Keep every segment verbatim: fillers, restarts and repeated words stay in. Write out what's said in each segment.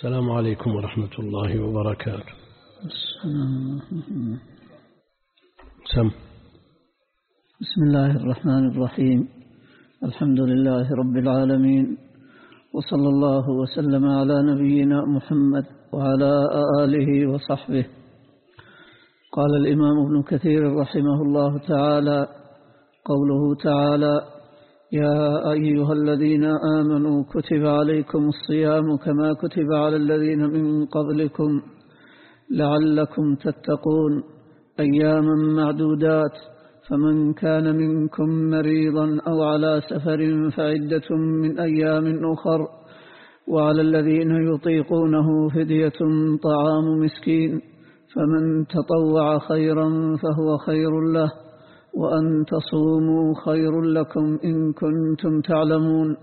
السلام عليكم ورحمة الله وبركاته. سم. بسم الله الرحمن الرحيم. الحمد لله رب العالمين، وصلى الله وسلم على نبينا محمد وعلى آله وصحبه. قال الإمام ابن كثير رحمه الله تعالى: قوله تعالى: يا أيها الذين آمنوا كتب عليكم الصيام كما كتب على الذين من قبلكم لعلكم تتقون أياما معدودات، فمن كان منكم مريضا أو على سفر فعدة من أيام أخر، وعلى الذين يطيقونه فدية طعام مسكين، فمن تطوع خيرا فهو خير له، وأن تصوموا خير لكم إن كنتم تعلمون.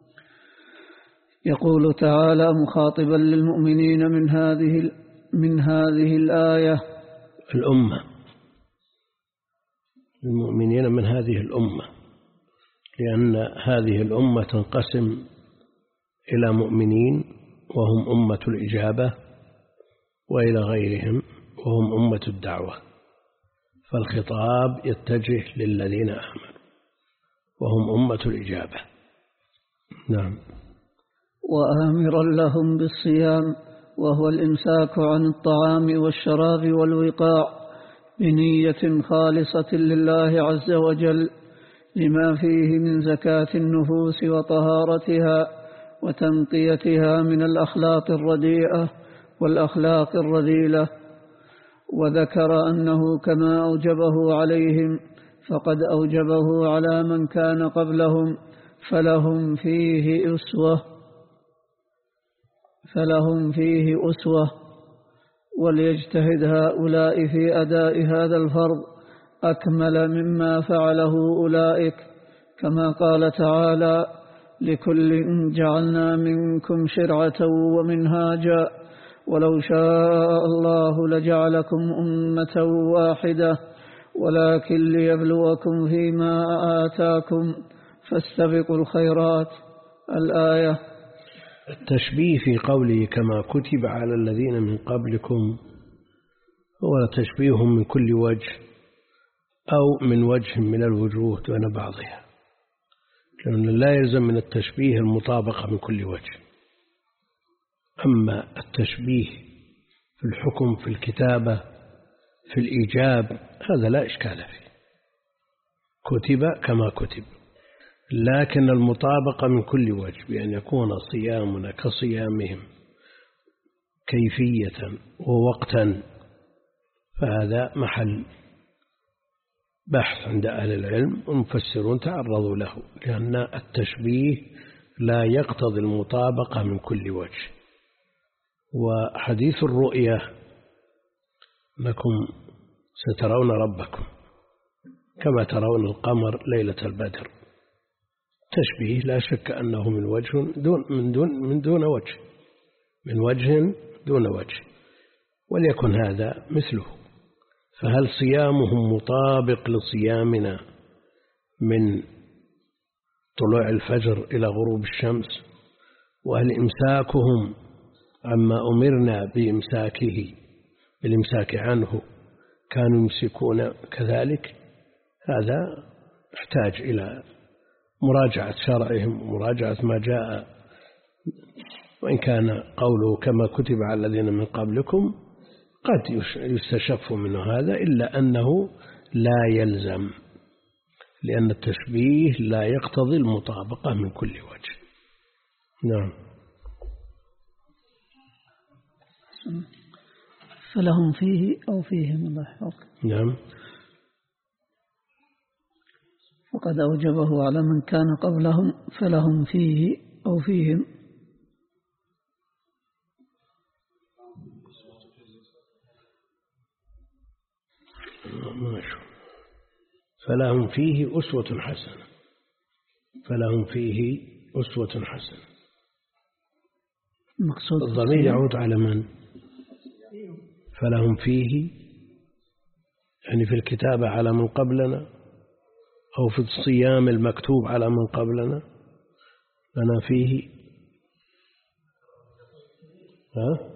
يقول تعالى مخاطبا للمؤمنين من هذه من هذه الآية الأمة المؤمنين من هذه الأمة، لأن هذه الأمة تنقسم إلى مؤمنين وهم أمة الإجابة، وإلى غيرهم وهم أمة الدعوة، فالخطاب يتجه للذين آمنوا وهم أمة الإجابة. نعم. وآمرا لهم بالصيام، وهو الإمساك عن الطعام والشراب والوقاع بنية خالصة لله عز وجل، لما فيه من زكاة النفوس وطهارتها وتنقيتها من الأخلاق الرديئة والأخلاق الرذيلة. وذكر أنه كما أوجبه عليهم فقد أوجبه على من كان قبلهم، فلهم فيه أسوة فلهم فيه أسوة وليجتهد هؤلاء في أداء هذا الفرض أكمل مما فعله أولئك، كما قال تعالى: لكل جعلنا منكم شرعة ومنهاجا ولو شاء الله لجعلكم أمة واحدة ولكن ليبلوكم فيما آتاكم فاستبقوا الخيرات. الآية. التشبيه في قوله كما كتب على الذين من قبلكم هو تشبيه من كل وجه أو من وجه من الوجوه دون بعضها، لأن لا يلزم من التشبيه المطابقة من كل وجه. أما التشبيه في الحكم، في الكتابة، في الإيجاب، هذا لا إشكال فيه، كتب كما كتب، لكن المطابقة من كل وجه بأن يكون صيامنا كصيامهم كيفية ووقتا، فهذا محل بحث عند أهل العلم، والمفسرون تعرضوا له، لأن التشبيه لا يقتضي المطابقة من كل وجه. وحديث الرؤية: لكم سترون ربكم كما ترون القمر ليلة البدر، تشبيه لا شك أنه من وجه دون من دون من دون وجه من وجه دون وجه، وليكن هذا مثله. فهل صيامهم مطابق لصيامنا من طلوع الفجر إلى غروب الشمس؟ وهل إمساكهم عما أمرنا بإمساكه بالإمساك عنه كانوا يمسكون كذلك؟ هذا يحتاج إلى مراجعة شرعهم ومراجعة ما جاء. وإن كان قوله كما كتب على الذين من قبلكم قد يستشف منه هذا، إلا أنه لا يلزم، لأن التشبيه لا يقتضي المطابقة من كل وجه. نعم. فلهم فيه أو فيهم الله حق. نعم. فقد أوجبه على من كان قبلهم فلهم فيه أو فيهم. فلهم فيه أسوة حسنة فلهم فيه أسوة حسنة مقصود الضمير يعود على من؟ فلهم فيه يعني في الكتابة على من قبلنا، أو في الصيام المكتوب على من قبلنا، لنا فيه ها؟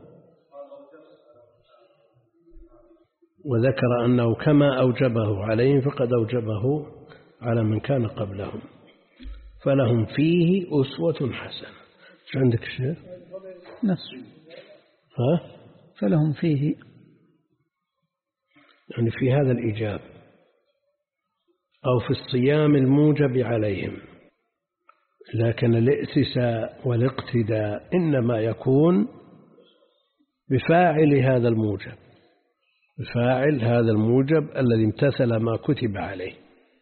وذكر أنه كما أوجبه عليهم فقد أوجبه على من كان قبلهم فلهم فيه أسوة حسنة. إيش عندك شيء؟ نفس. ها؟ فلهم فيه يعني في هذا الإيجاب أو في الصيام الموجب عليهم، لكن الائتساء والاقتداء إنما يكون بفاعل هذا الموجب، بفاعل هذا الموجب الذي امتثل ما كتب عليه.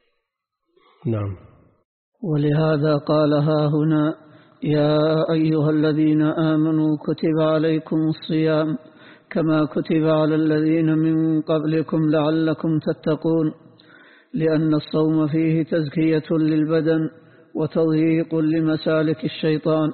نعم. ولهذا قال ها هنا يا أيها الذين آمنوا كتب عليكم الصيام كما كتب على الذين من قبلكم لعلكم تتقون، لأن الصوم فيه تزكية للبدن وتضييق لمسالك الشيطان.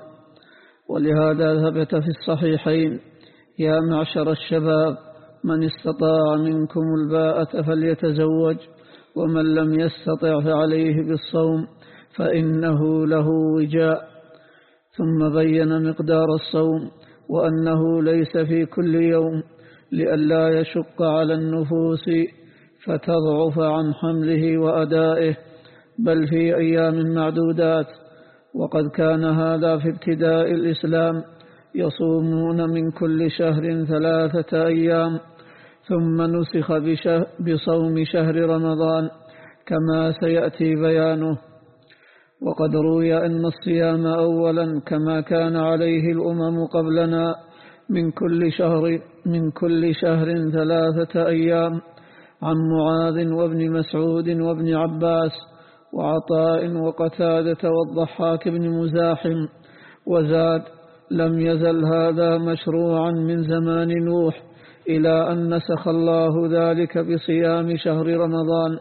ولهذا ثبت في الصحيحين يا معشر الشباب من استطاع منكم الباءة فليتزوج ومن لم يستطع فعليه بالصوم فإنه له وجاء. ثم بين مقدار الصوم وأنه ليس في كل يوم لئلا يشق على النفوس فتضعف عن حمله وأدائه، بل في أيام معدودات. وقد كان هذا في ابتداء الإسلام يصومون من كل شهر ثلاثة أيام، ثم نسخ بصوم شهر رمضان كما سيأتي بيانه. وقد روي أن الصيام أولا كما كان عليه الأمم قبلنا من كل شهر من كل شهر ثلاثة أيام عن معاذ وابن مسعود وابن عباس وعطاء وقتادة والضحاك بن مزاحم. وزاد لم يزل هذا مشروعا من زمان نوح إلى أن نسخ الله ذلك بصيام شهر رمضان.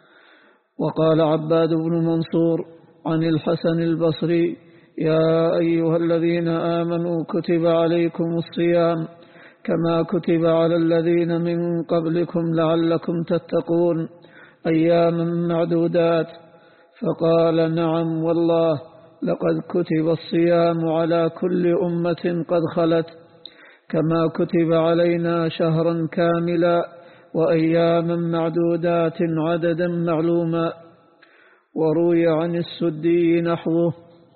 وقال عباد بن منصور عن الحسن البصري يا أيها الذين آمنوا كتب عليكم الصيام كما كتب على الذين من قبلكم لعلكم تتقون أياما معدودات. فقال نعم والله لقد كتب الصيام على كل أمة قد خلت كما كتب علينا شهرا كاملا وأياما معدودات عددا معلوما. وروي عن السدي نحوه.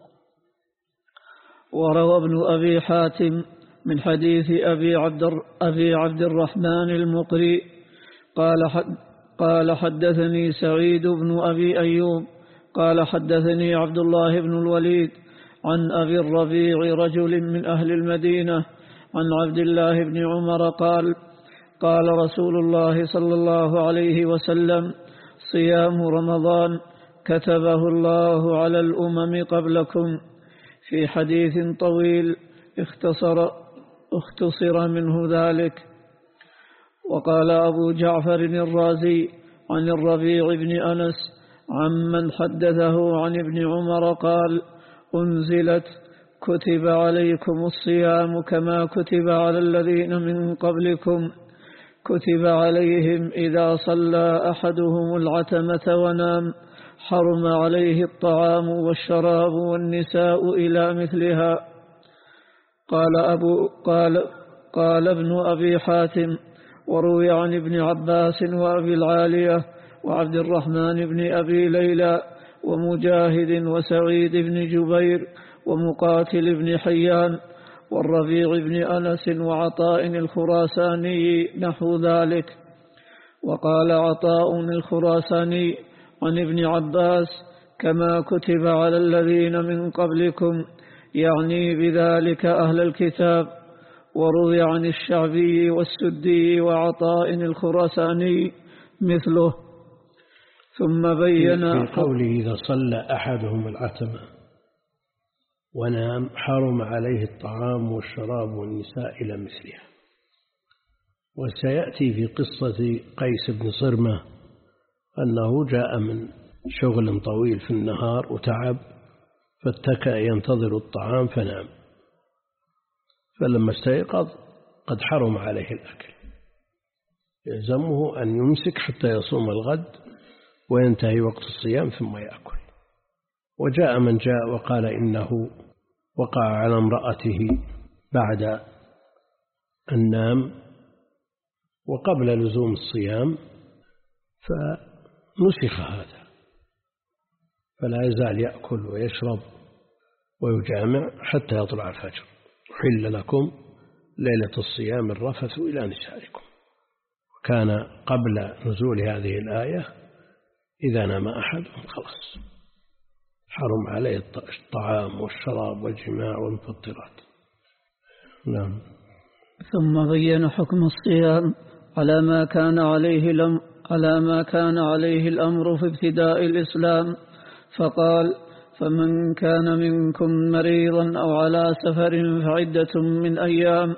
وروى ابن أبي حاتم من حديث أبي عبد, أبي عبد الرحمن المقري قال, حد قال حدثني سعيد بن أبي أيوب قال حدثني عبد الله بن الوليد عن أبي الربيع رجل من أهل المدينة عن عبد الله بن عمر قال قال رسول الله صلى الله عليه وسلم صيام رمضان كتبه الله على الأمم قبلكم، في حديث طويل اختصر, اختصر منه ذلك. وقال أبو جعفر الرازي عن الربيع بن أنس عمن حدثه عن ابن عمر قال أنزلت كتب عليكم الصيام كما كتب على الذين من قبلكم كتب عليهم إذا صلى أحدهم العتمة ونام حرم عليه الطعام والشراب والنساء إلى مثلها. قال, أبو قال, قال ابن أبي حاتم وروي عن ابن عباس وأبي العالية وعبد الرحمن بن أبي ليلى ومجاهد وسعيد بن جبير ومقاتل بن حيان والربيع بن أنس وعطاء الخراساني نحو ذلك. وقال عطاء الخراساني عن ابن عباس كما كتب على الذين من قبلكم يعني بذلك أهل الكتاب. وروي عن الشعبي والسدي وعطاء الخراساني مثله. ثم بين في قوله إذا صلى أحدهم العتمة ونام حرم عليه الطعام والشراب والنساء إلى مثلها. وسيأتي في قصة قيس بن صرمة أنه جاء من شغل طويل في النهار وتعب فاتكأ ينتظر الطعام فنام، فلما استيقظ قد حرم عليه الأكل، يلزمه أن يمسك حتى يصوم الغد وينتهي وقت الصيام ثم يأكل. وجاء من جاء وقال إنه وقع على امرأته بعد النام وقبل لزوم الصيام فنسخ هذا، فلا يزال يأكل ويشرب ويجامع حتى يطلع الفجر. أحل لكم ليلة الصيام الرفث إلى نسائكم. وكان قبل نزول هذه الآية إذا نام أحد خلاص حرم عليه الطعام والشراب والجماع والمفطرات. نعم. ثم بين حكم الصيام على ما كان عليه الأمر على ما كان عليه الأمر في ابتداء الإسلام، فقال: فمن كان منكم مريضا أو على سفر فعدة من أيام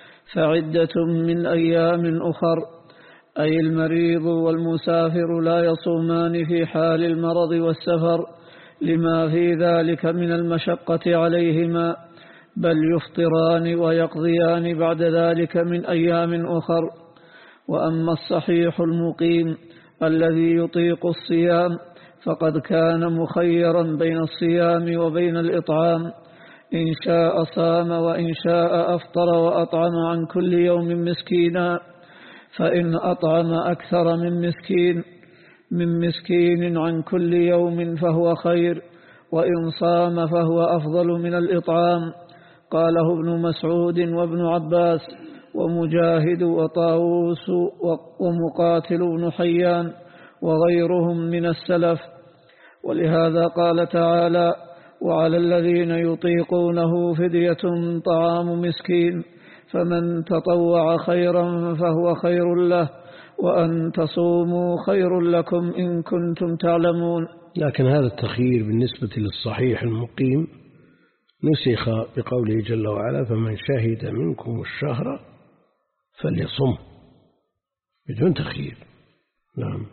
فعدة من أيام أخر، أي المريض والمسافر لا يصومان في حال المرض والسفر لما في ذلك من المشقة عليهما، بل يفطران ويقضيان بعد ذلك من أيام أخر. وأما الصحيح المقيم الذي يطيق الصيام فقد كان مخيرا بين الصيام وبين الإطعام، إن شاء صام وإن شاء أفطر وأطعم عن كل يوم مسكينا، فإن أطعم أكثر من مسكين من مسكين عن كل يوم فهو خير، وإن صام فهو أفضل من الإطعام. قاله ابن مسعود وابن عباس ومجاهد وطاووس ومقاتل بن حيان وغيرهم من السلف. ولهذا قال تعالى: وعلى الذين يطيقونه فدية طعام مسكين، فمن تطوع خيرا فهو خير له، وأن تصوموا خير لكم إن كنتم تعلمون. لكن هذا التخيير بالنسبة للصحيح المقيم نسخ بقوله جل وعلا: فمن شهد منكم الشهر فليصم، بدون تخيير. نعم.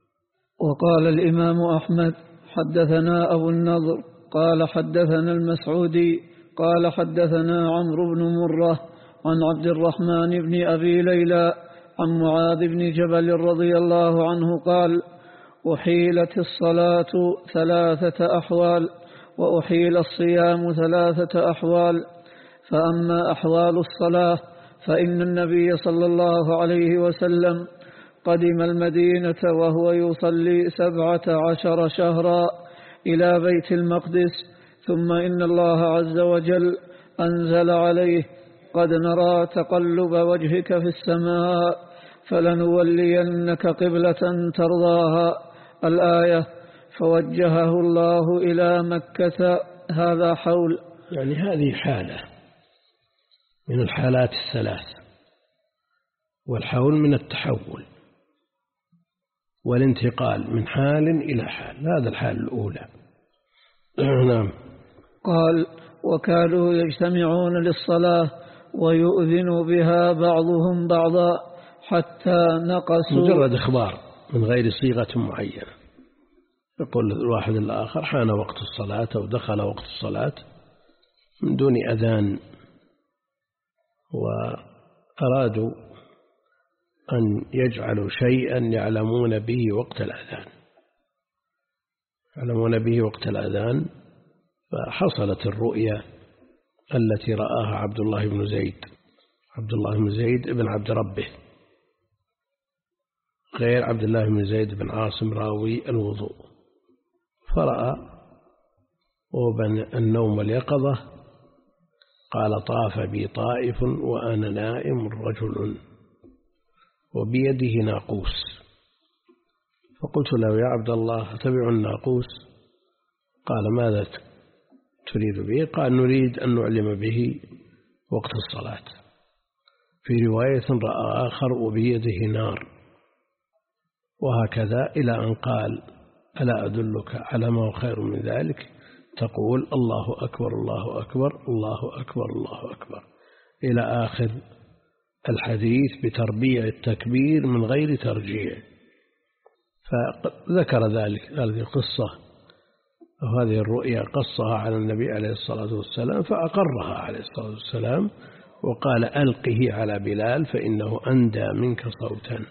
وقال الإمام أحمد: حدثنا أبو النضر قال حدثنا المسعودي قال حدثنا عمرو بن مرة عن عبد الرحمن بن أبي ليلى عن معاذ بن جبل رضي الله عنه قال: أحيلت الصلاة ثلاثة أحوال، وأحيل الصيام ثلاثة أحوال. فأما أحوال الصلاة فإن النبي صلى الله عليه وسلم قدم المدينة وهو يصلي سبعة عشر شهرا إلى بيت المقدس، ثم إن الله عز وجل أنزل عليه: قد نرى تقلب وجهك في السماء فلنولينك قبلة ترضاها، الآية، فوجهه الله إلى مكة. هذا حول، يعني هذه حالة من الحالات الثلاث، والحول من التحول والانتقال من حال إلى حال، هذا الحال الأولى. نعم. قال: وكانوا يجتمعون للصلاة ويؤذن بها بعضهم بعضا حتى نقصوا. مجرد إخبار من غير صيغة معينة، يقول الواحد الآخر حان وقت الصلاة أو دخل وقت الصلاة من دون أذان، وأرادوا أن يجعلوا شيئا يعلمون به وقت الأذان يعلمون به وقت الأذان فحصلت الرؤيا التي رآها عبد الله بن زيد عبد الله بن زيد بن عبد ربه، غير عبد الله بن زيد بن عاصم راوي الوضوء، فرأى وبين النوم واليقظة قال: طاف بي طائف وأنا نائم رجل وبيده ناقوس، فقلت له: يا عبد الله أتبع الناقوس؟ قال: ماذا تريد به؟ قال: نريد أن نعلم به وقت الصلاة. في رواية رأى آخر وبيده نار، وهكذا إلى أن قال: ألا أدلك على ما هو خير من ذلك؟ تقول: الله أكبر الله أكبر الله أكبر الله أكبر، إلى آخر الحديث بتربيع التكبير من غير ترجيع. فذكر ذلك هذه القصة وهذه الرؤيا قصها على النبي عليه الصلاة والسلام، فأقرها عليه الصلاة والسلام وقال: ألقه على بلال فإنه أندى منك صوتا.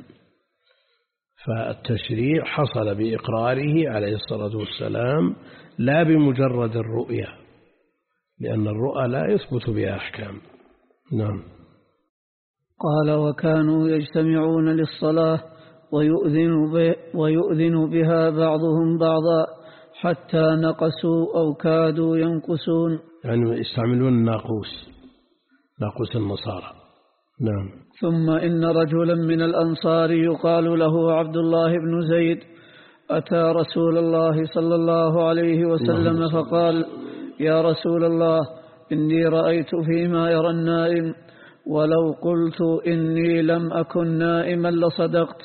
فالتشريع حصل بإقراره عليه الصلاة والسلام لا بمجرد الرؤيا، لأن الرؤى لا يثبت بها أحكام. نعم. قال وكانوا يجتمعون للصلاة ويؤذن, به ويؤذن بها بعضهم بعضا حتى نقصوا أو كادوا ينقصون، يعني يستعملون الناقوس، ناقوس النصارى. نعم. ثم إن رجلا من الأنصار يقال له عبد الله بن زيد أتى رسول الله صلى الله عليه وسلم فقال يا رسول الله إني رأيت فيما يرى النائم، ولو قلت إني لم أكن نائما لصدقت،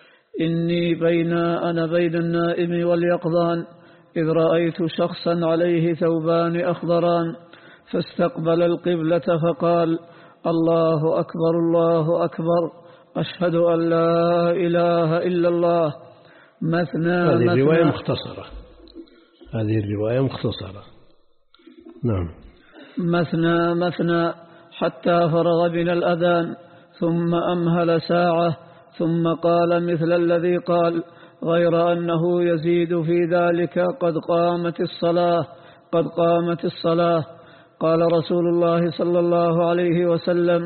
إني بين أنا بين النائم واليقظان إذ رأيت شخصا عليه ثوبان أخضران فاستقبل القبلة فقال الله أكبر الله أكبر أشهد أن لا إله إلا الله مثنى. هذه الرواية مختصرة، هذه الرواية مختصرة. نعم. مثنى مثنى حتى فرغ من الأذان ثم أمهل ساعة ثم قال مثل الذي قال غير أنه يزيد في ذلك قد قامت الصلاة قد قامت الصلاة. قال رسول الله صلى الله عليه وسلم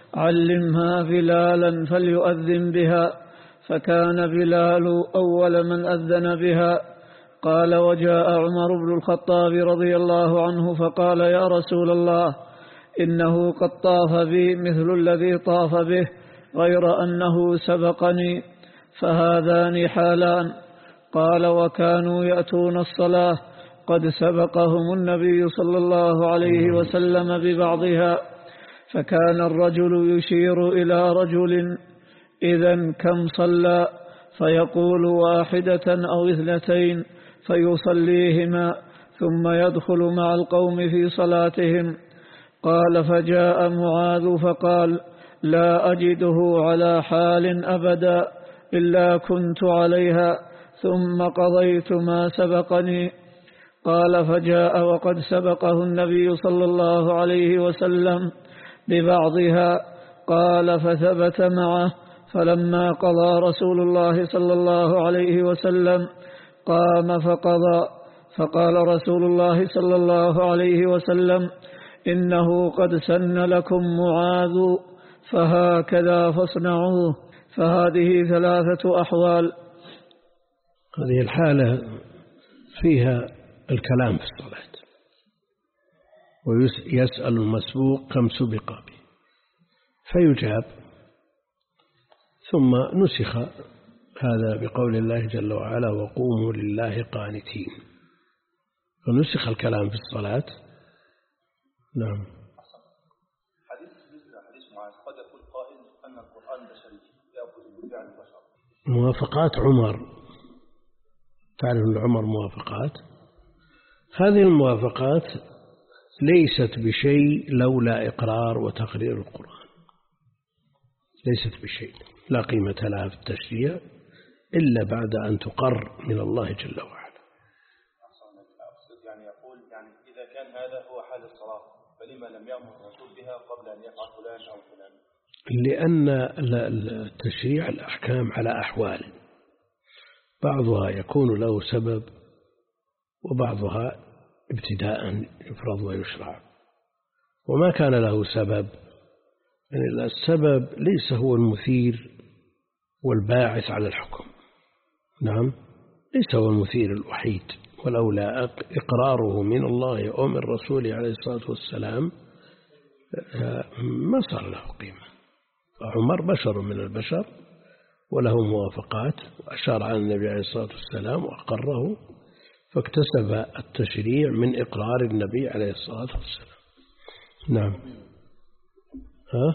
علمها بلالا فليؤذن بها، فكان بلال أول من أذن بها. قال وجاء عمر بن الخطاب رضي الله عنه فقال يا رسول الله إنه قد طاف بي مثل الذي طاف به غير أنه سبقني، فهذان حالان. قال وكانوا يأتون الصلاة قد سبقهم النبي صلى الله عليه وسلم ببعضها، فكان الرجل يشير إلى رجل إذن كم صلى فيقول واحدة أو اثنتين فيصليهما ثم يدخل مع القوم في صلاتهم. قال فجاء معاذ فقال لا أجده على حال أبدا إلا كنت عليها ثم قضيت ما سبقني. قال فجاء وقد سبقه النبي صلى الله عليه وسلم ببعضها. قال فثبت معه، فلما قضى رسول الله صلى الله عليه وسلم قام فقضى، فقال رسول الله صلى الله عليه وسلم إنه قد سن لكم معاذ فهكذا فاصنعوه. فهذه ثلاثة أحوال. هذه الحالة فيها الكلام في الصلاة، ويسأل المسبوق كم سبق به فيجاب، ثم نسخ هذا بقول الله جل وعلا وقوموا لله قانتين، فنسخ الكلام في الصلاة. نعم. حديث حديث معاذ قد يقول قائل أن القرآن بشري يأخذ من فعل البشر. موافقات عمر، تعرف أن عمر موافقات، هذه الموافقات ليست بشيء لولا إقرار وتقرير القرآن، ليست بشيء لا قيمة لها في التشريع إلا بعد أن تقر من الله جل وعلا. يعني يقول يعني إذا كان هذا هو حال الصلاة فلما لم يأمر الرسول بها قبل أن يفعل فلان أو فلان؟ لأن التشريع الأحكام على أحوال، بعضها يكون له سبب وبعضها ابتداء يفرض ويشرع، وما كان له سبب يعني السبب ليس هو المثير والباعث على الحكم. نعم، ليس هو المثير الوحيد، ولولا إقراره من الله أو من رسوله عليه الصلاة والسلام ما صار له قيمة. فعمر بشر من البشر وله موافقات، وأشار على النبي عليه الصلاة والسلام وأقره، فاكتسب التشريع من إقرار النبي عليه الصلاة والسلام. نعم. ها؟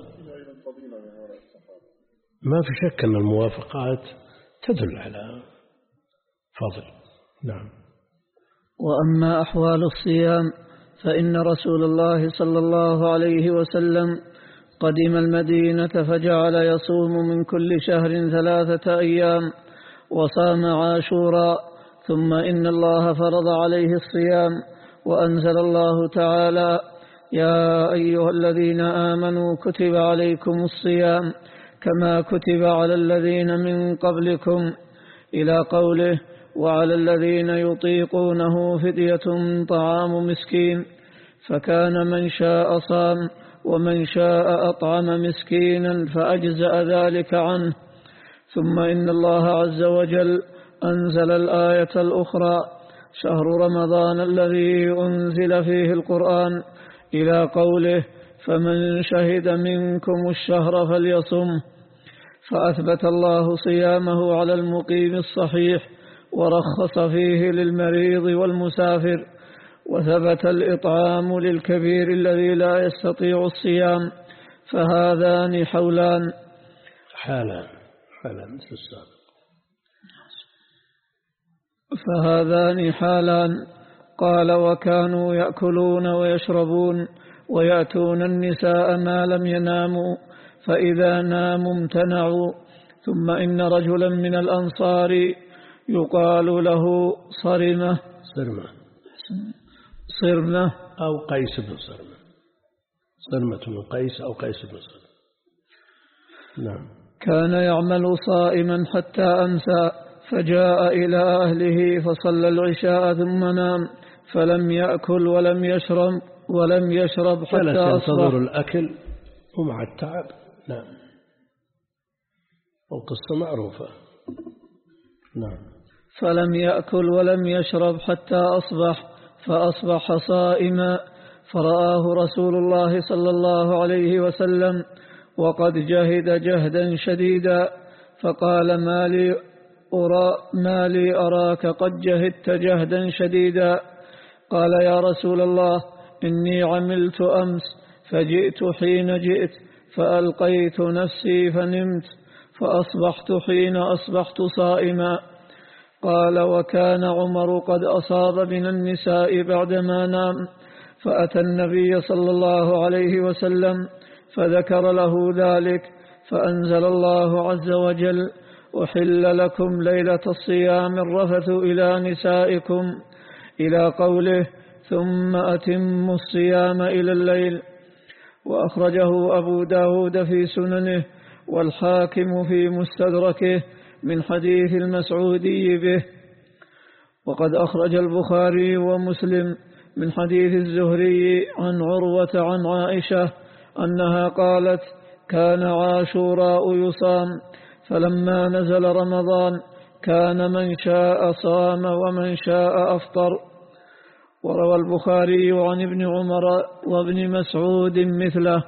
ما في شك أن الموافقات تدل على فضل. نعم. وأما أحوال الصيام فإن رسول الله صلى الله عليه وسلم قدم المدينة فجعل يصوم من كل شهر ثلاثة أيام وصام عاشورا، ثم إن الله فرض عليه الصيام وأنزل الله تعالى يا أيها الذين آمنوا كتب عليكم الصيام كما كتب على الذين من قبلكم إلى قوله وعلى الذين يطيقونه فدية طعام مسكين، فكان من شاء صام ومن شاء أطعم مسكينا فأجزأ ذلك عنه. ثم إن الله عز وجل أنزل الآية الأخرى: شهر رمضان الذي أنزل فيه القرآن، إلى قوله: فمن شهد منكم الشهر فليصم. فأثبت الله صيامه على المقيم الصحيح، ورخص فيه للمريض والمسافر، وثبت الإطعام للكبير الذي لا يستطيع الصيام. فهذان حولان حالان حالان مثل السابق. فهذان حالان. قال: وكانوا يأكلون ويشربون ويأتون النساء ما لم يناموا، فإذا ناموا امتنعوا. ثم إن رجلا من الأنصار يقال له صرمة صرمة صرمة أو قيس بن صرمة، صرمة من قيس أو قيس بن صرمة. نعم. كان يعمل صائما حتى أمسى، فجاء إلى أهله فصلى العشاء ثم نام، فلم يأكل ولم يشرب ولم يشرب حتى أصبح. ينتظر الأكل ومع التعب. نعم. والقصة معروفة. نعم. فلم يأكل ولم يشرب حتى أصبح، فأصبح صائما، فرآه رسول الله صلى الله عليه وسلم وقد جهد جهدا شديدا، فقال: ما لي أرى ما لي أراك قد جهدت جهدا شديدا؟ قال: يا رسول الله، إني عملت أمس فجئت حين جئت، فألقيت نفسي فنمت، فأصبحت حين أصبحت صائما. قال: وكان عمر قد أصاب من النساء بعدما نام، فأتى النبي صلى الله عليه وسلم فذكر له ذلك، فأنزل الله عز وجل: أحل لكم ليلة الصيام الرفث إلى نسائكم، إلى قوله: ثم أتموا الصيام إلى الليل. وأخرجه أبو داود في سننه، والحاكم في مستدركه، من حديث المسعودي به. وقد أخرج البخاري ومسلم من حديث الزهري عن عروة عن عائشة أنها قالت: كان عاشوراء يصام، فلما نزل رمضان كان من شاء صام ومن شاء أفطر. وروى البخاري عن ابن عمر وابن مسعود مثله.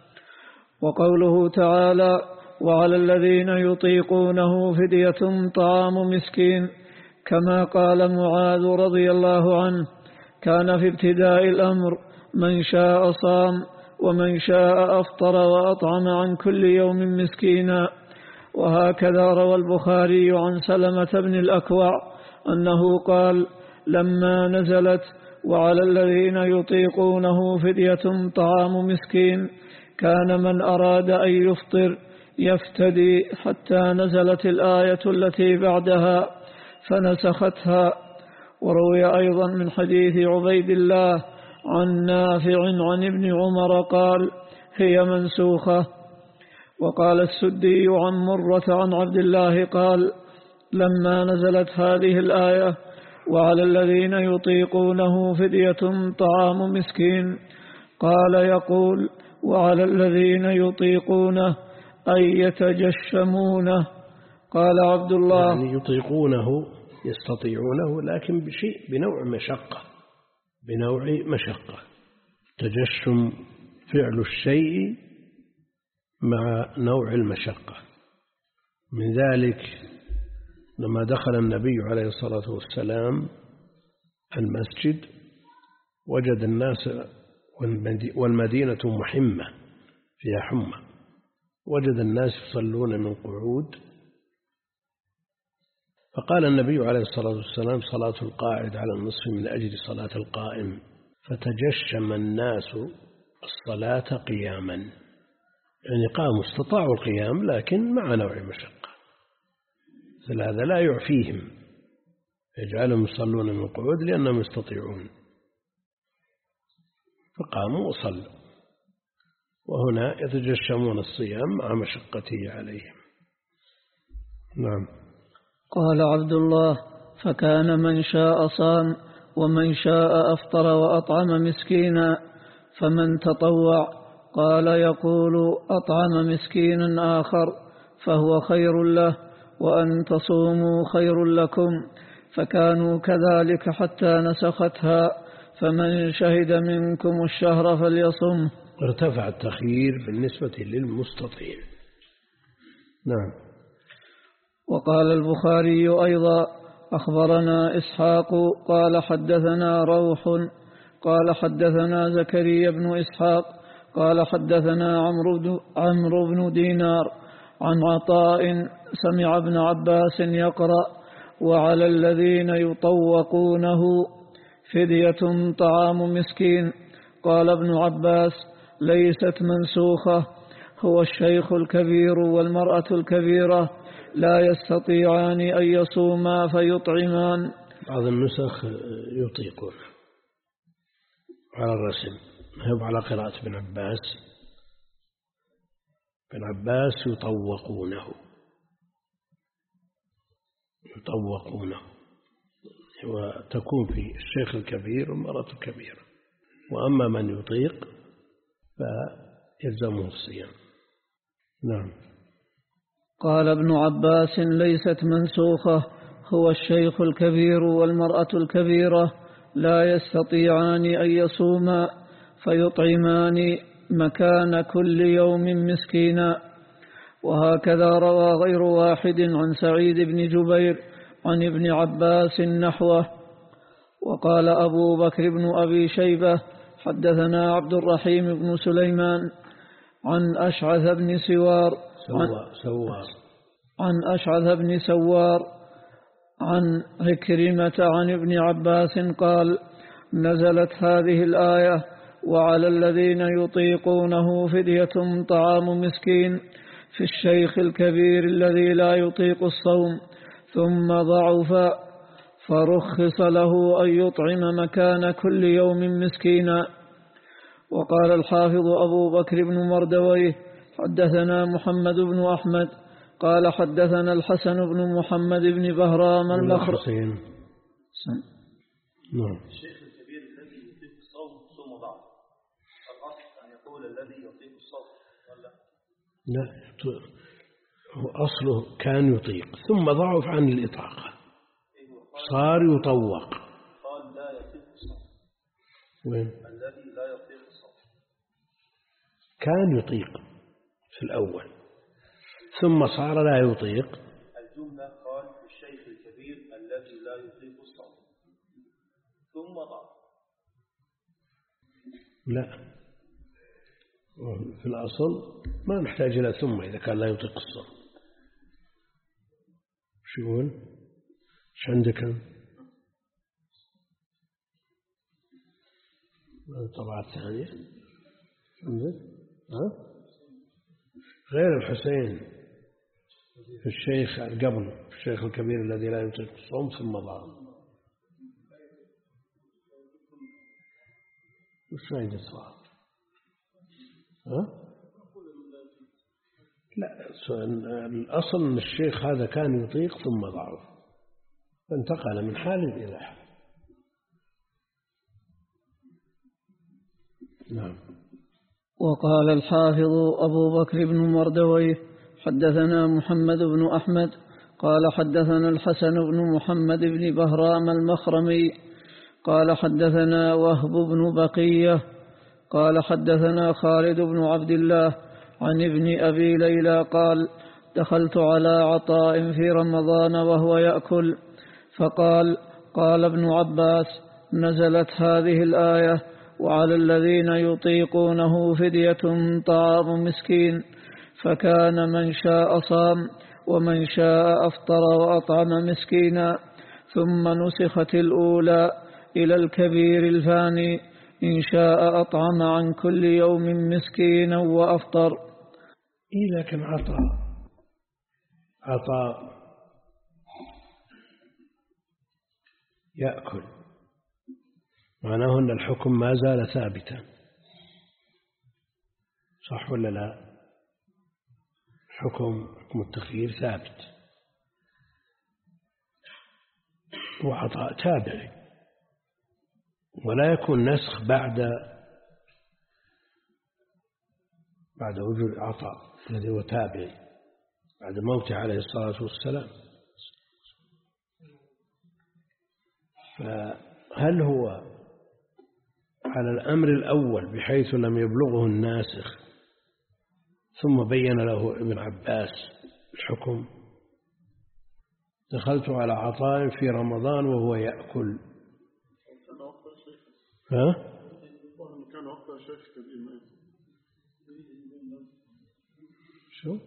وقوله تعالى: وعلى الذين يطيقونه فدية طعام مسكين، كما قال معاذ رضي الله عنه: كان في ابتداء الأمر من شاء صام ومن شاء أفطر وأطعم عن كل يوم مسكينا. وهكذا روى البخاري عن سلمة بن الأكوع أنه قال: لما نزلت وعلى الذين يطيقونه فدية طعام مسكين، كان من أراد أن يفطر يفتدي حتى نزلت الآية التي بعدها فنسختها. وروي أيضا من حديث عبيد الله عن نافع عن ابن عمر قال: هي منسوخة. وقال السدي عن مرة عن عبد الله قال: لما نزلت هذه الآية وعلى الذين يطيقونه فدية طعام مسكين، قال يقول: وعلى الذين يطيقونه أي يتجشمونه. قال عبد الله: يعني يطيقونه يستطيعونه، لكن بشيء بنوع مشقة بنوع مشقة تجشم فعل الشيء مع نوع المشقة. من ذلك لما دخل النبي عليه الصلاة والسلام المسجد وجد الناس والمدينة محمة فيها حمى، وجد الناس يصلون من قعود، فقال النبي عليه الصلاة والسلام: صلاة القاعد على النصف من أجل صلاة القائم. فتجشم الناس الصلاة قياما، يعني قاموا استطاعوا القيام لكن مع نوع مشقة، هذا لا يعفيهم، يجعلهم يصلون من قعود لأنهم يستطيعون، فقاموا وصلوا. وهنا يتجشمون الصيام مع مشقته عليهم. نعم. قال عبد الله: فكان من شاء صام ومن شاء أفطر وأطعم مسكينا، فمن تطوع. قال يقول أطعم مسكينا آخر فهو خير له، وأن تصوموا خير لكم، فكانوا كذلك حتى نسختها، فمن شهد منكم الشهر فليصم. ارتفع التخيير بالنسبة للمستطيع. نعم. وقال البخاري أيضا أخبرنا إسحاق قال حدثنا روح قال حدثنا زكريا بن إسحاق قال حدثنا عمرو بن, عمرو بن دينار عن عطاء سمع ابن عباس يقرأ: وعلى الذين يطوقونه فدية طعام مسكين. قال ابن عباس: ليست منسوخة، هو الشيخ الكبير والمرأة الكبيرة لا يستطيعان أن يصوما فيطعمان. بعض النسخ يطيقون على الرسم، هو على قراءة ابن عباس. ابن عباس يطوقونه يطوقونه وتكون في الشيخ الكبير والمرأة الكبيرة. وأما من يطيق فيلزمه الصيام. نعم. قال ابن عباس: ليست منسوخة، هو الشيخ الكبير والمرأة الكبيرة لا يستطيعان أن يصوما فيطعمان مكان كل يوم مسكينا. وهكذا روى غير واحد عن سعيد بن جبير عن ابن عباس نحوه. وقال أبو بكر بن أبي شيبة: حدثنا عبد الرحيم بن سليمان عن أشعث بن سوار عن, سوار عن أشعث بن سوار عن عكرمة عن ابن عباس قال: نزلت هذه الآية: وعلى الذين يطيقونه فدية طعام مسكين، في الشيخ الكبير الذي لا يطيق الصوم ثم ضعف فرخص له أن يطعم مكان كل يوم مسكينا. وقال الحافظ أبو بكر بن مردويه: حدثنا محمد بن أحمد قال حدثنا الحسن بن محمد بن بهرام المخرمي. نعم. الشيخ الكبير الذي يطيق الصوم ثم ضعف، الأصل أن يقول الذي يطيق الصوم ولا لا؟ أصله كان يطيق ثم ضعف عن الإطاقة صار يطوق. قال لا يطيق الصوم. وين؟ الذي لا يطيق الصوم كان يطيق في الأول ثم صار لا يطيق. الجملة قال الشيخ الكبير الذي لا يطيق الصوم ثم ضعف. لا، في الأصل ما نحتاج إلى ثم إذا كان لا يطيق الصوم. شو يقول؟ ايش عندك؟ الطبعة الثانية عندك؟ ها؟ غير الحسين في الشيخ قبل الشيخ الكبير الذي لا يطيق الصوم ثم ضعف. وش فائدة الصواب؟ ها؟ لا، الأصل أن الشيخ هذا كان يطيق ثم ضعف فانتقل من حال إلى حال. نعم. وقال الحافظ أبو بكر بن مردويه: حدثنا محمد بن أحمد قال حدثنا الحسن بن محمد بن بهرام المخرمي قال حدثنا وهب بن بقية قال حدثنا خالد بن عبد الله عن ابن أبي ليلى قال: دخلت على عطاء في رمضان وهو يأكل فقال: قال ابن عباس: نزلت هذه الآية: وعلى الذين يطيقونه فدية طعام مسكين، فكان من شاء صام ومن شاء أفطر وأطعم مسكينا. ثم نسخت الأولى إلى الكبير الفاني: إن شاء أطعم عن كل يوم مسكينا وأفطر. إيه لكن عطاء عطاء يأكل معناه أن الحكم ما زال ثابتا، صح ولا لا؟ حكم حكم التخيير ثابت، وعطاء تابعي، ولا يكون نسخ بعد بعد وجود عطاء الذي هو تابعي بعد موته عليه الصلاة والسلام. فهل هو على الأمر الأول بحيث لم يبلغه الناسخ ثم بين له ابن عباس الحكم؟ دخلت على عطاء في رمضان وهو يأكل. ها؟ شو؟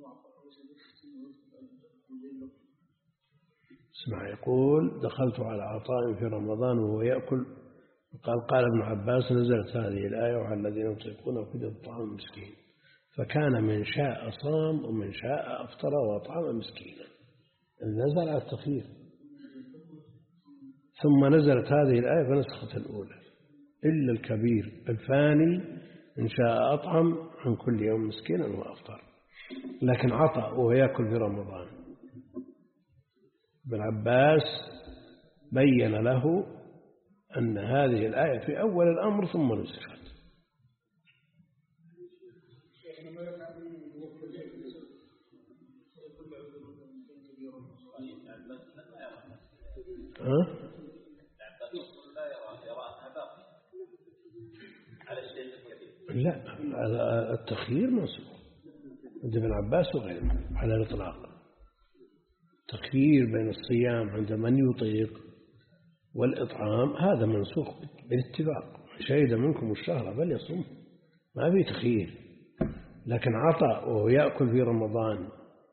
اسمع، يقول دخلت على عطاء في رمضان وهو يأكل، قال قال ابن عباس نزلت هذه الآية وعلى الذين يطيقون فدية طعام مسكين، فكان من شاء صام ومن شاء أفطر وأطعم مسكينا. نزل على التخيير، ثم نزلت هذه الآية فنسخت الأولى إلا الكبير الفاني إن شاء أطعم عن كل يوم مسكينا وأفطر. لكن عطى وهو يأكل في رمضان، ابن عباس بين له أن هذه الآية في أول الأمر ثم نسخت. أه؟ لا، التخيير منسوخ عند ابن عباس وغيره على الإطلاق. التخيير بين الصيام عند من يطيق والإطعام هذا منسوخ بالاتفاق. شهد منكم الشهر فليصم، ما في تخيير. لكن عطى وهو يأكل في رمضان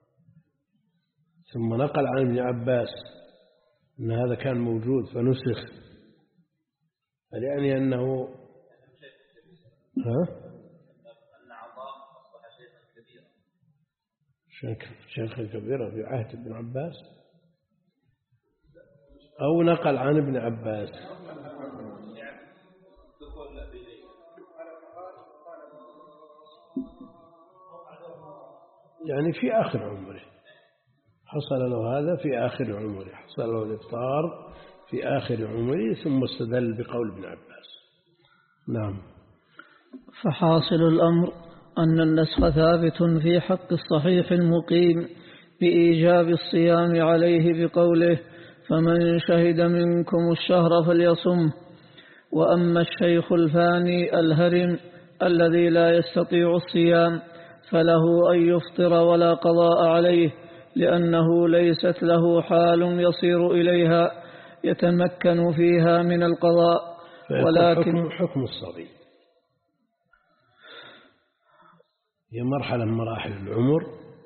ثم نقل عن ابن عباس أن هذا كان موجود فنسخ، يعني أنه ها؟ أن عطاء أصبح شيخا كبيرا شيخا كبيرا في عهد ابن عباس، أو نقل عن ابن عباس. يعني في آخر عمره حصل له هذا، في آخر عمره حصل له الإفطار في آخر عمره، ثم استدل بقول ابن عباس. نعم. فحاصل الأمر أن النسخ ثابت في حق الصحيح المقيم بإيجاب الصيام عليه بقوله فمن شهد منكم الشهر فليصم. وأما الشيخ الفاني الهرم الذي لا يستطيع الصيام فله أن يفطر ولا قضاء عليه، لأنه ليست له حال يصير إليها يتمكن فيها من القضاء. ولكن حكم الصبي هي مرحلة من مراحل العمر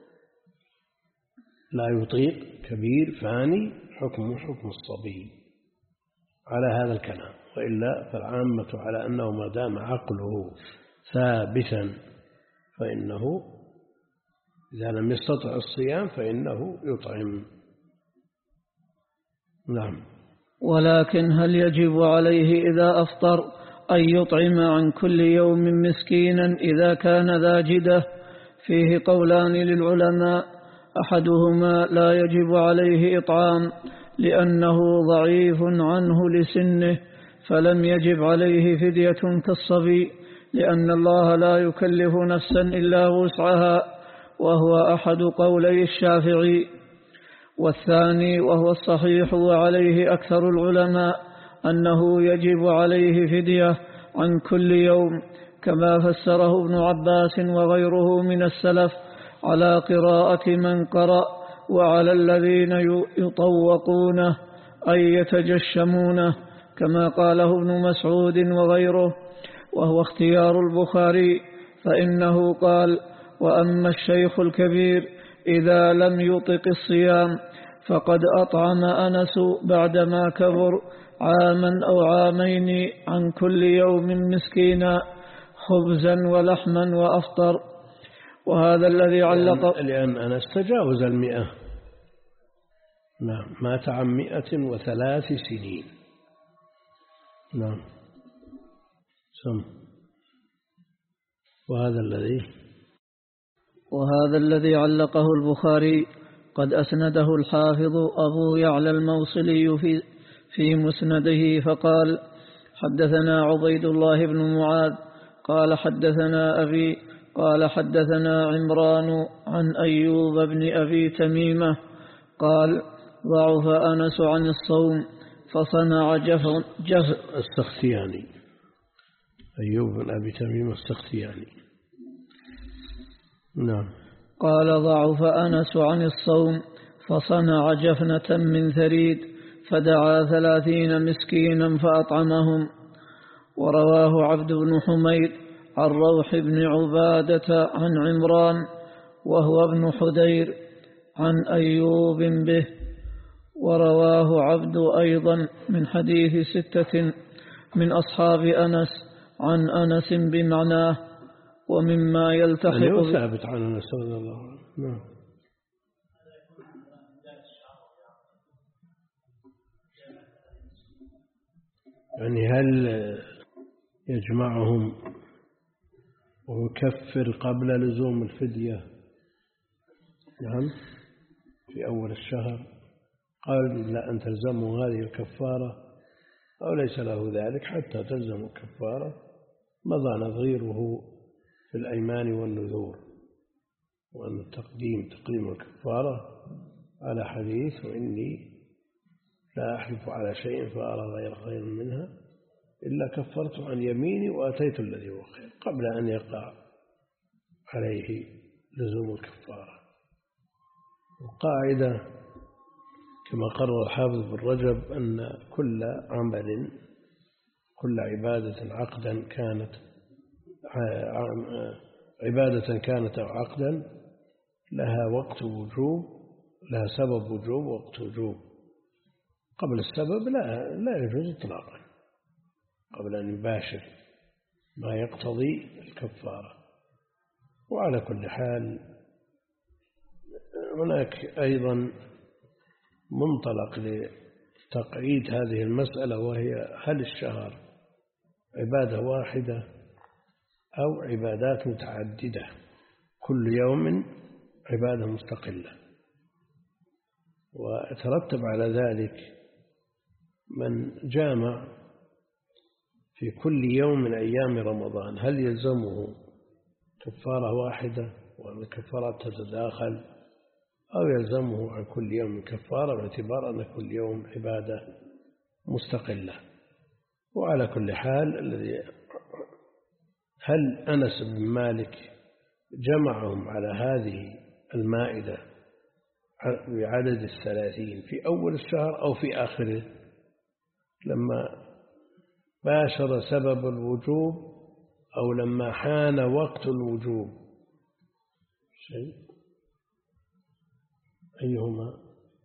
لا يطيق، كبير فاني، حكم حكم الصبي على هذا الكلام. وإلا فالعامة على أنه ما دام عقله ثابتا فإنه إذا لم يستطع الصيام فإنه يطعم. نعم. ولكن هل يجب عليه إذا أفطر أن يطعم عن كل يوم مسكينا إذا كان ذا جدة؟ فيه قولان للعلماء، أحدهما لا يجب عليه إطعام لأنه ضعيف عنه لسنه فلم يجب عليه فدية كالصبي، لأن الله لا يكلف نفسا إلا وسعها، وهو أحد قولي الشافعي. والثاني وهو الصحيح وعليه أكثر العلماء أنه يجب عليه فدية عن كل يوم، كما فسره ابن عباس وغيره من السلف على قراءة من قرأ وعلى الذين يطوقونه أي يتجشمونه، كما قاله ابن مسعود وغيره، وهو اختيار البخاري، فإنه قال وأما الشيخ الكبير إذا لم يطق الصيام فقد أطعم أنس بعدما كبر عاما أو عامين عن كل يوم مسكينا خبزا ولحما وأفطر. وهذا الذي علق لأن أنس تجاوز المئة. نعم، مات عن مئة وثلاث سنين. نعم. سم. وهذا الذي وهذا الذي علقه البخاري قد أسنده الحافظ أبو يعلى الموصلي في في مسنده فقال حدثنا عبيد الله بن معاذ قال حدثنا أبي قال حدثنا عمران عن أيوب بن أبي تميمة قال ضعف أنس عن الصوم فصنع جفن جف السختياني، أيوب بن أبي تميمة السختياني. نعم. قال ضعف أنس عن الصوم فصنع جفنة من ثريد فدعا ثلاثين مسكينا فأطعمهم. ورواه عبد بن حميد عن روح بن عبادة عن عمران وهو ابن حدير عن أيوب به. ورواه عبد أيضا من حديث ستة من أصحاب أنس عن أنس بمعناه. ومما يلتحق يعني ثابت عن أنس رضي الله عنه. نعم. يعني هل يجمعهم ويكفر قبل لزوم الفدية؟ نعم، في أول الشهر قال لا أن تلزموا هذه الكفارة، أو ليس له ذلك حتى تلزموا الكفارة. مضى نظيره في الأيمان والنذور، وأن التقديم تقديم الكفارة على حديث وإني لا أحلف على شيء فأرى غير خير منها إلا كفرت عن يميني وأتيت الذي هو خير، قبل أن يقع عليه لزوم الكفارة. وقاعدة كما قرر الحافظ بن رجب أن كل عمل كل عبادة عقدا كانت عبادة كانت أو عقدا لها وقت وجوب، لها سبب وجوب ووقت وجوب. قبل السبب لا لا يجوز إطلاقا، قبل أن يباشر ما يقتضي الكفارة. وعلى كل حال هناك أيضا منطلق لتقعيد هذه المسألة، وهي هل الشهر عبادة واحدة أو عبادات متعددة كل يوم عبادة مستقلة؟ ويترتب على ذلك من جامع في كل يوم من أيام رمضان هل يلزمه كفارة واحدة وأن الكفارات تتداخل، أو يلزمه عن كل يوم كفارة باعتبار أن كل يوم عبادة مستقلة. وعلى كل حال الذي هل أنس بن مالك جمعهم على هذه المائدة بعدد الثلاثين في أول الشهر أو في آخره لما باشر سبب الوجوب أو لما حان وقت الوجوب؟ شيء أيهما؟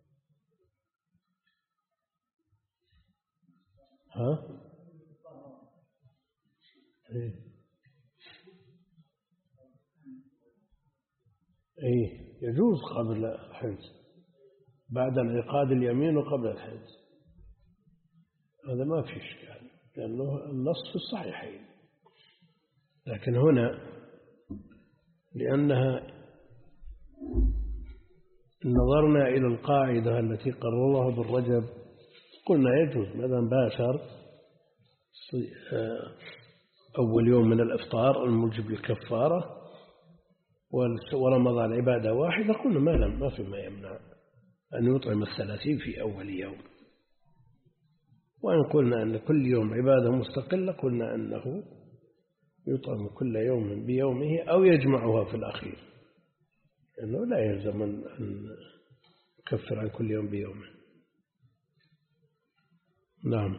ها؟ إيه إيه يجوز قبل الحنث، بعد انعقاد اليمين وقبل الحنث، هذا ما في إشكال لأنه النص في الصحيحين. لكن هنا لأنها نظرنا إلى القاعدة التي قررها ابن رجب قلنا يجوز ما دام باشر أول يوم من الإفطار الموجب للكفارة ورمضان عبادة واحدة، قلنا ما لم ما في ما يمنع أن يطعم الثلاثين في أول يوم. وإن قلنا أن كل يوم عبادة مستقلة قلنا أنه يطعم كل يوم بيومه أو يجمعها في الأخير، لأنه لا يلزم أن يكفر عن كل يوم بيومه. نعم.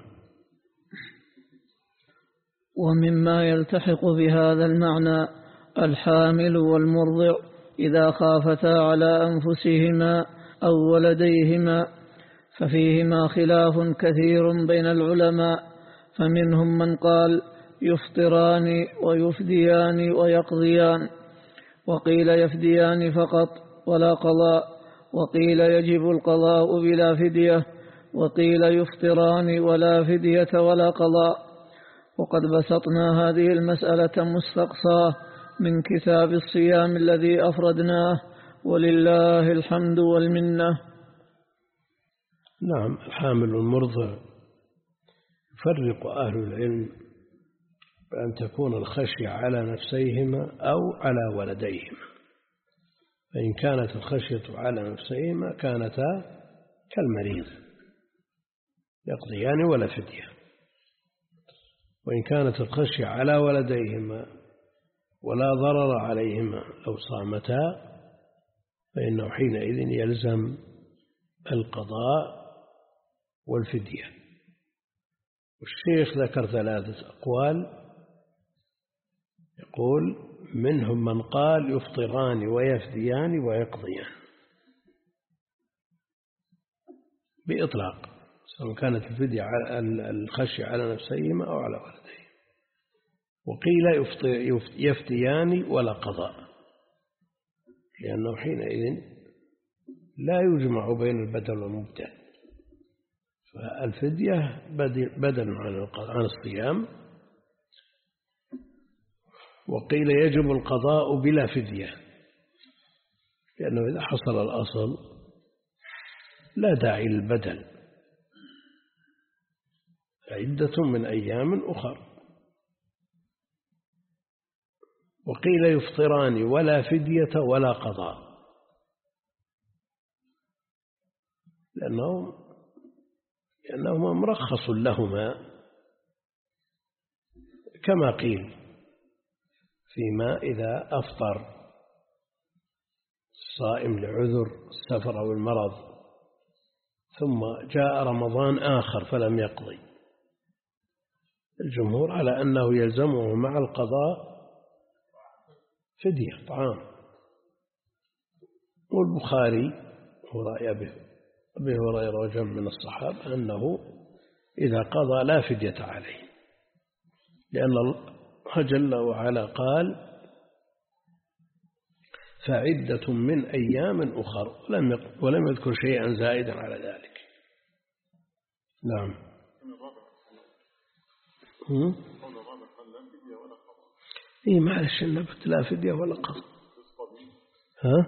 ومما يلتحق بهذا المعنى الحامل والمرضع إذا خافتا على أنفسهما أو ولديهما، ففيهما خلاف كثير بين العلماء، فمنهم من قال يفطران ويفديان ويقضيان، وقيل يفديان فقط ولا قضاء، وقيل يجب القضاء بلا فدية، وقيل يفطران ولا فدية ولا قضاء. وقد بسطنا هذه المسألة مستقصاه من كتاب الصيام الذي أفردناه، ولله الحمد والمنة. نعم. الحامل والمرضع يفرق أهل العلم بأن تكون الخشية على نفسيهما أو على ولديهما. فإن كانت الخشية على نفسيهما كانتا كالمريض يقضيان ولا فدية، وإن كانت الخشية على ولديهما ولا ضرر عليهما لو صامتا فإنه حينئذ يلزم القضاء والفدية. والشيخ ذكر ثلاثة أقوال، يقول منهم من قال يفطران ويفديان ويقضيان بإطلاق، سواء كانت الفدية على الخشية على نفسيهما أو على ولديهم. وقيل يفتيان ولا قضاء، لأنه حينئذ لا يجمع بين البدل والمبدل، فالفدية بدل عن الصيام. وقيل يجب القضاء بلا فدية، لأنه إذا حصل الأصل لا داعي للبدل، عدة من أيام أخر. وقيل يفطران ولا فدية ولا قضاء، لأنه لأنهما مرخص لهما كما قيل فيما إذا أفطر الصائم لعذر السفر أو المرض ثم جاء رمضان آخر فلم يقضي، الجمهور على أنه يلزمه مع القضاء فدية طعام. والبخاري هو رأي أبي هريرة وجمع من الصحابة أنه إذا قضى لا فدية عليه، لأن الله جل وعلا قال فعدة من أيام أخر ولم يذكر شيئا زائدا على ذلك. نعم. إيه معلش النبت لا فدية ولا قضاء. ها؟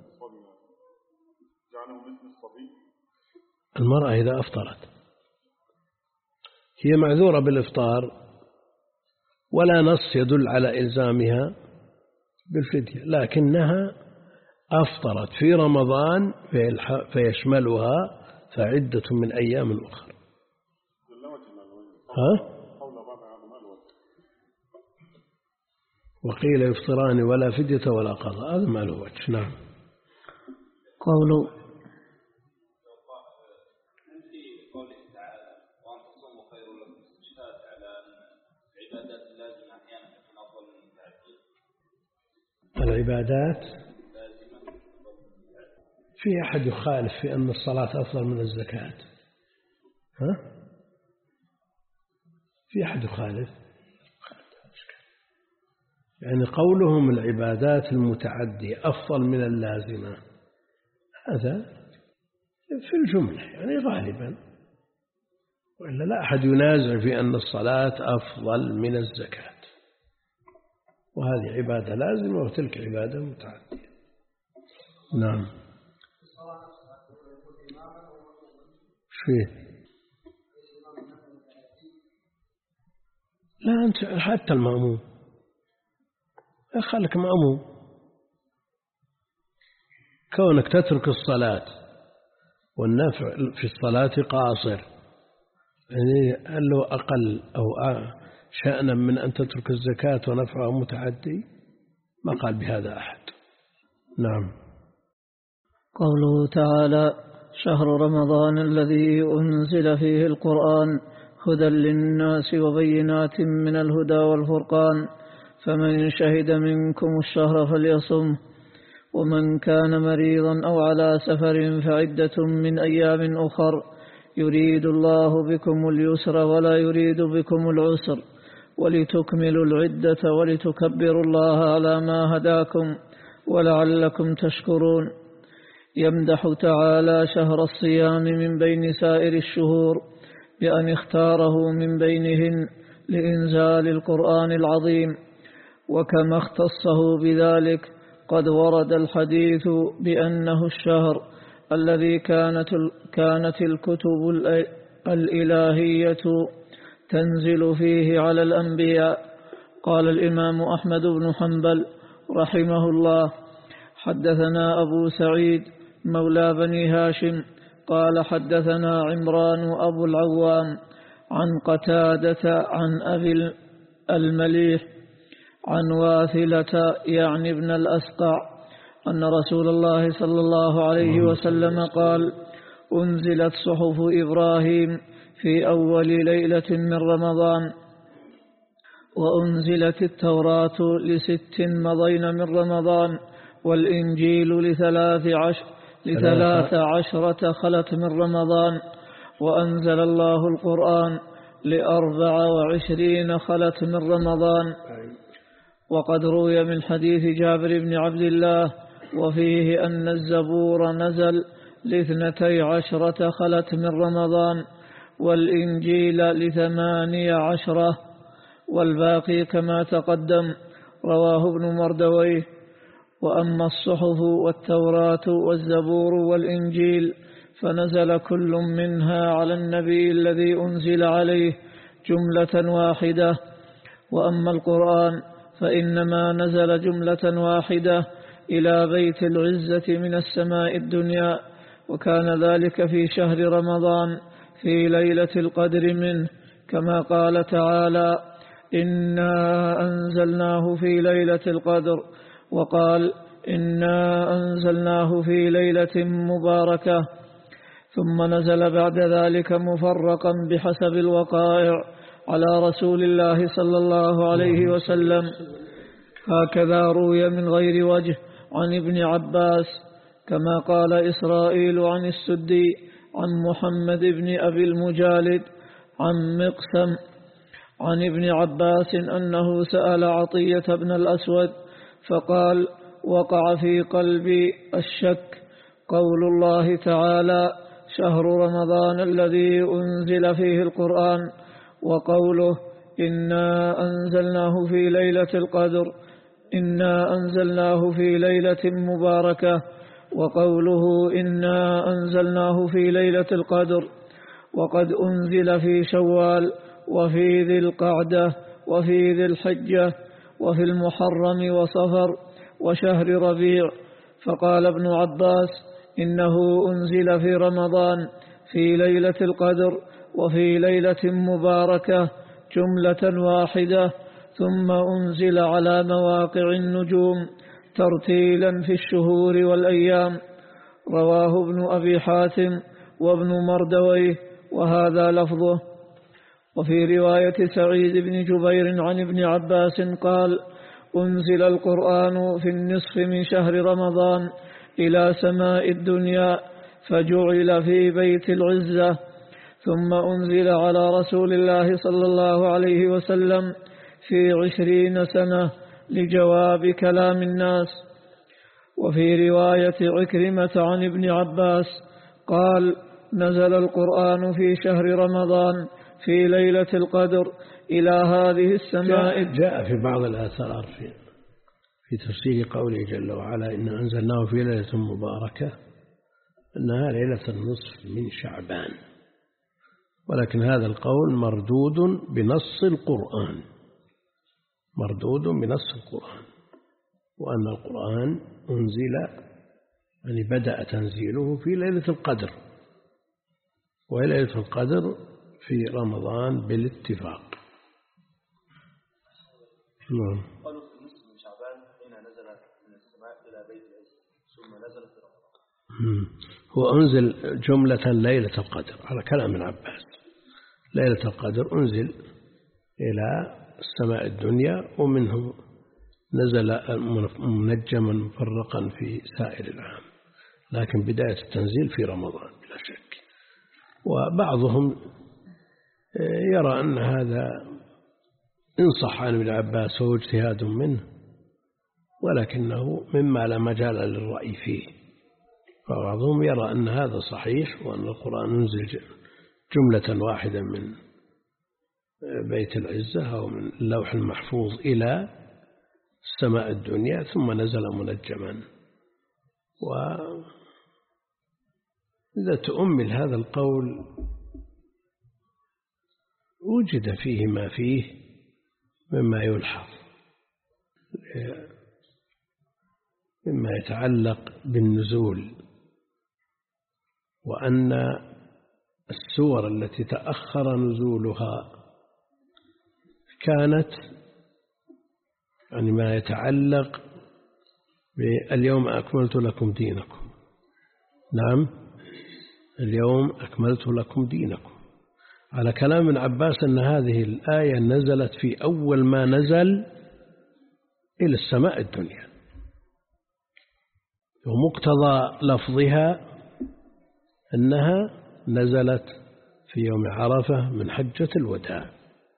المرأة إذا أفطرت هي معذورة بالإفطار ولا نص يدل على إلزامها بالفدية، لكنها أفطرت في رمضان فيشملها فعدة من أيام أخرى. ها؟ وقيل يفطران ولا فدية ولا قضاء، هذا ما له وجه. نعم. قوله العبادات في أحد يخالف في أن الصلاة أفضل من الزكاة؟ ها؟ في أحد يخالف؟ يعني قولهم العبادات المتعدية أفضل من اللازمة هذا في الجملة يعني غالبا، وإلا لا أحد ينازع في أن الصلاة أفضل من الزكاة، وهذه عبادة لازمة وتلك عبادة متعدية. نعم. شيء لا أنت حتى المأموم خلك مأموم، كونك تترك الصلاة والنفع في الصلاة قاصر يعني هل له أقل أو شأنا من أن تترك الزكاة ونفعها متعدي؟ ما قال بهذا أحد. نعم. قوله تعالى شهر رمضان الذي أنزل فيه القرآن هدى للناس وبينات من الهدى والفرقان فمن شهد منكم الشهر فليصم ومن كان مريضا أو على سفر فعدة من أيام أخر يريد الله بكم اليسر ولا يريد بكم العسر ولتكملوا العدة ولتكبروا الله على ما هداكم ولعلكم تشكرون. يمدح تعالى شهر الصيام من بين سائر الشهور بأن اختاره من بينهن لإنزال القرآن العظيم، وكما اختصه بذلك قد ورد الحديث بأنه الشهر الذي كانت كانت الكتب الإلهية تنزل فيه على الأنبياء قال الإمام أحمد بن حنبل رحمه الله: حدثنا أبو سعيد مولى بني هاشم قال حدثنا عمران أبو العوام عن قتادة عن أبي المليح عن واثلة يعني ابن الأسقع أن رسول الله صلى الله عليه وسلم قال: أنزلت صحف إبراهيم في أول ليلة من رمضان، وأنزلت التوراة لست مضين من رمضان، والإنجيل لثلاث عشر لثلاث عشرة خلت من رمضان، وأنزل الله القرآن لأربع وعشرين خلت من رمضان. وقد روي من حديث جابر بن عبد الله وفيه أن الزبور نزل لاثنتي عشرة خلت من رمضان، والإنجيل لثماني عشرة، والباقي كما تقدم. رواه ابن مردويه. وأما الصحف والتوراة والزبور والإنجيل فنزل كل منها على النبي الذي أنزل عليه جملة واحدة، وأما القرآن فإنما نزل جملة واحدة إلى بيت العزة من السماء الدنيا، وكان ذلك في شهر رمضان في ليلة القدر منه، كما قال تعالى: إنا أنزلناه في ليلة القدر، وقال: إنا أنزلناه في ليلة مباركة. ثم نزل بعد ذلك مفرقا بحسب الوقائع على رسول الله صلى الله عليه وسلم. هكذا روي من غير وجه عن ابن عباس، كما قال إسرائيل عن السدي عن محمد بن أبي المجالد عن مقسم عن ابن عباس أنه سأل عطية بن الأسود فقال: وقع في قلبي الشك قول الله تعالى: شهر رمضان الذي أنزل فيه القرآن، وقوله: إنا أنزلناه في ليلة القدر إنا أنزلناه في ليلة مباركة، وقوله: إنا أنزلناه في ليلة القدر، وقد أنزل في شوال وفي ذي القعدة وفي ذي الحجة وفي المحرم وصفر وشهر ربيع. فقال ابن عباس: إنه أنزل في رمضان في ليلة القدر وفي ليلة مباركة جملة واحدة، ثم أنزل على مواقع النجوم ترتيلا في الشهور والأيام. رواه ابن أبي حاتم وابن مردويه، وهذا لفظه. وفي رواية سعيد بن جبير عن ابن عباس قال: أنزل القرآن في النصف من شهر رمضان إلى سماء الدنيا، فجعل في بيت العزة، ثم أنزل على رسول الله صلى الله عليه وسلم في عشرين سنة لجواب كلام الناس. وفي رواية عكرمة عن ابن عباس قال: نزل القرآن في شهر رمضان في ليلة القدر إلى هذه السماء. جاء, جاء في بعض الآثار في, في تفسير قوله جل وعلا: إن أنزلناه في ليلة مباركة، أنها ليلة النصف من شعبان، ولكن هذا القول مردود بنص القرآن مردود بنص القرآن وأن القرآن أنزل يعني بدأ تنزيله في ليلة القدر، وليلة القدر في رمضان بالاتفاق. نعم. قالوا في نصف من شعبان حين نزل من السماء إلى بيت العزة ثم نزل في رمضان. هو أنزل جملة ليلة القدر على كلام ابن عباس. ليلة القدر أنزل إلى السماء الدنيا، ومنه نزل منجما مفرقا في سائر العام، لكن بداية التنزيل في رمضان بلا شك. وبعضهم يرى أن هذا إن صح عن ابن عباس هو اجتهاد منه، ولكنه مما لا مجال للرأي فيه. فبعضهم يرى أن هذا صحيح، وأن القرآن أنزل جملة واحدة من بيت العزة أو من اللوح المحفوظ إلى السماء الدنيا ثم نزل منجما. وإذا تؤمل هذا القول وجد فيه ما فيه مما يلحظ. مما يتعلق بالنزول، وأن السور التي تأخر نزولها كانت يعني ما يتعلق باليوم أكملت لكم دينكم. نعم، اليوم أكملت لكم دينكم، على كلام ابن عباس أن هذه الآية نزلت في أول ما نزل إلى السماء الدنيا، ومقتضى لفظها أنها نزلت في يوم عرفة من حجة الوداع.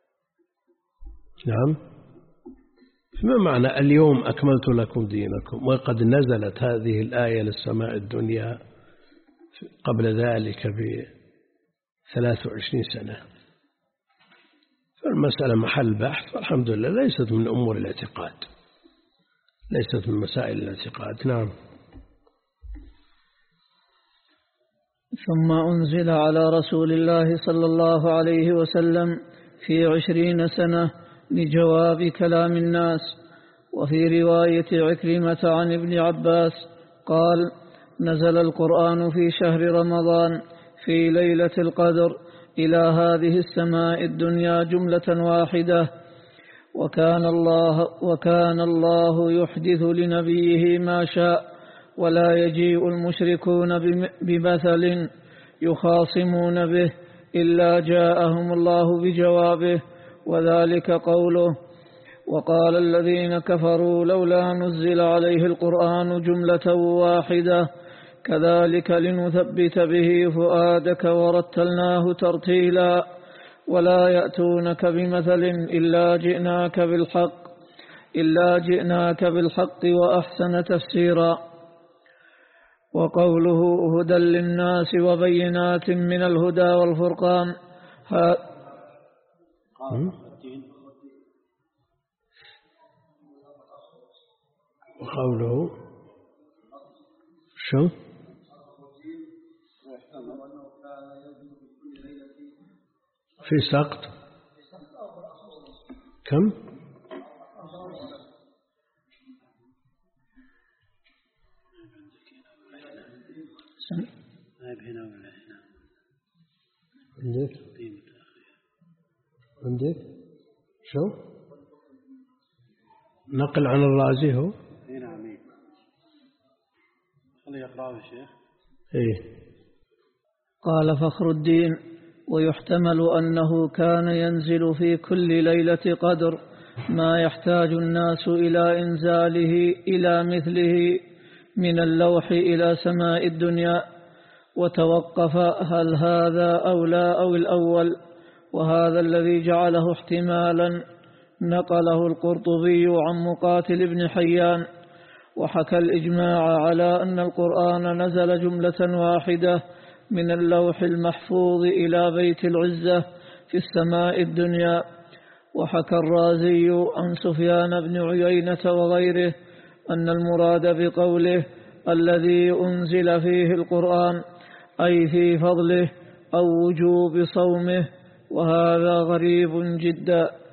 نعم، فما معنى اليوم أكملت لكم دينكم وقد نزلت هذه الآية للسماء الدنيا قبل ذلك بثلاث وعشرين سنة؟ فالمسألة محل بحث، والحمد لله ليست من أمور الاعتقاد، ليست من مسائل الاعتقاد. نعم. ثم أنزل على رسول الله صلى الله عليه وسلم في عشرين سنة لجواب كلام الناس. وفي رواية عكرمة عن ابن عباس قال: نزل القرآن في شهر رمضان في ليلة القدر إلى هذه السماء الدنيا جملة واحدة، وكان الله, وكان الله يحدث لنبيه ما شاء، ولا يجيء المشركون بمثل يخاصمون به إلا جاءهم الله بجوابه، وذلك قوله: وقال الذين كفروا لولا نزل عليه القرآن جملة واحدة كذلك لنثبت به فؤادك ورتلناه ترتيلا ولا يأتونك بمثل إلا جئناك بالحق إلا جئناك بالحق وأحسن تفسيرا. وقوله هدى للناس وبينات من الهدى والفرقان ها وقوله شو في سقط كم هنا ولا هنا عندك عندك شو نقل عن الرازي هو هنا عميد خلي يقرأه الشيخ. ايه. قال فخر الدين: ويحتمل أنه كان ينزل في كل ليلة قدر ما يحتاج الناس إلى إنزاله إلى مثله من اللوح إلى سماء الدنيا، وتوقف هل هذا أو لا أو الأول، وهذا الذي جعله احتمالا نقله القرطبي عن مقاتل بن حيان، وحكى الإجماع على أن القرآن نزل جملة واحدة من اللوح المحفوظ إلى بيت العزة في السماء الدنيا. وحكى الرازي عن سفيان بن عيينة وغيره أن المراد بقوله الذي أنزل فيه القرآن أي في فضله أو وجوب صومه، وهذا غريب جدا.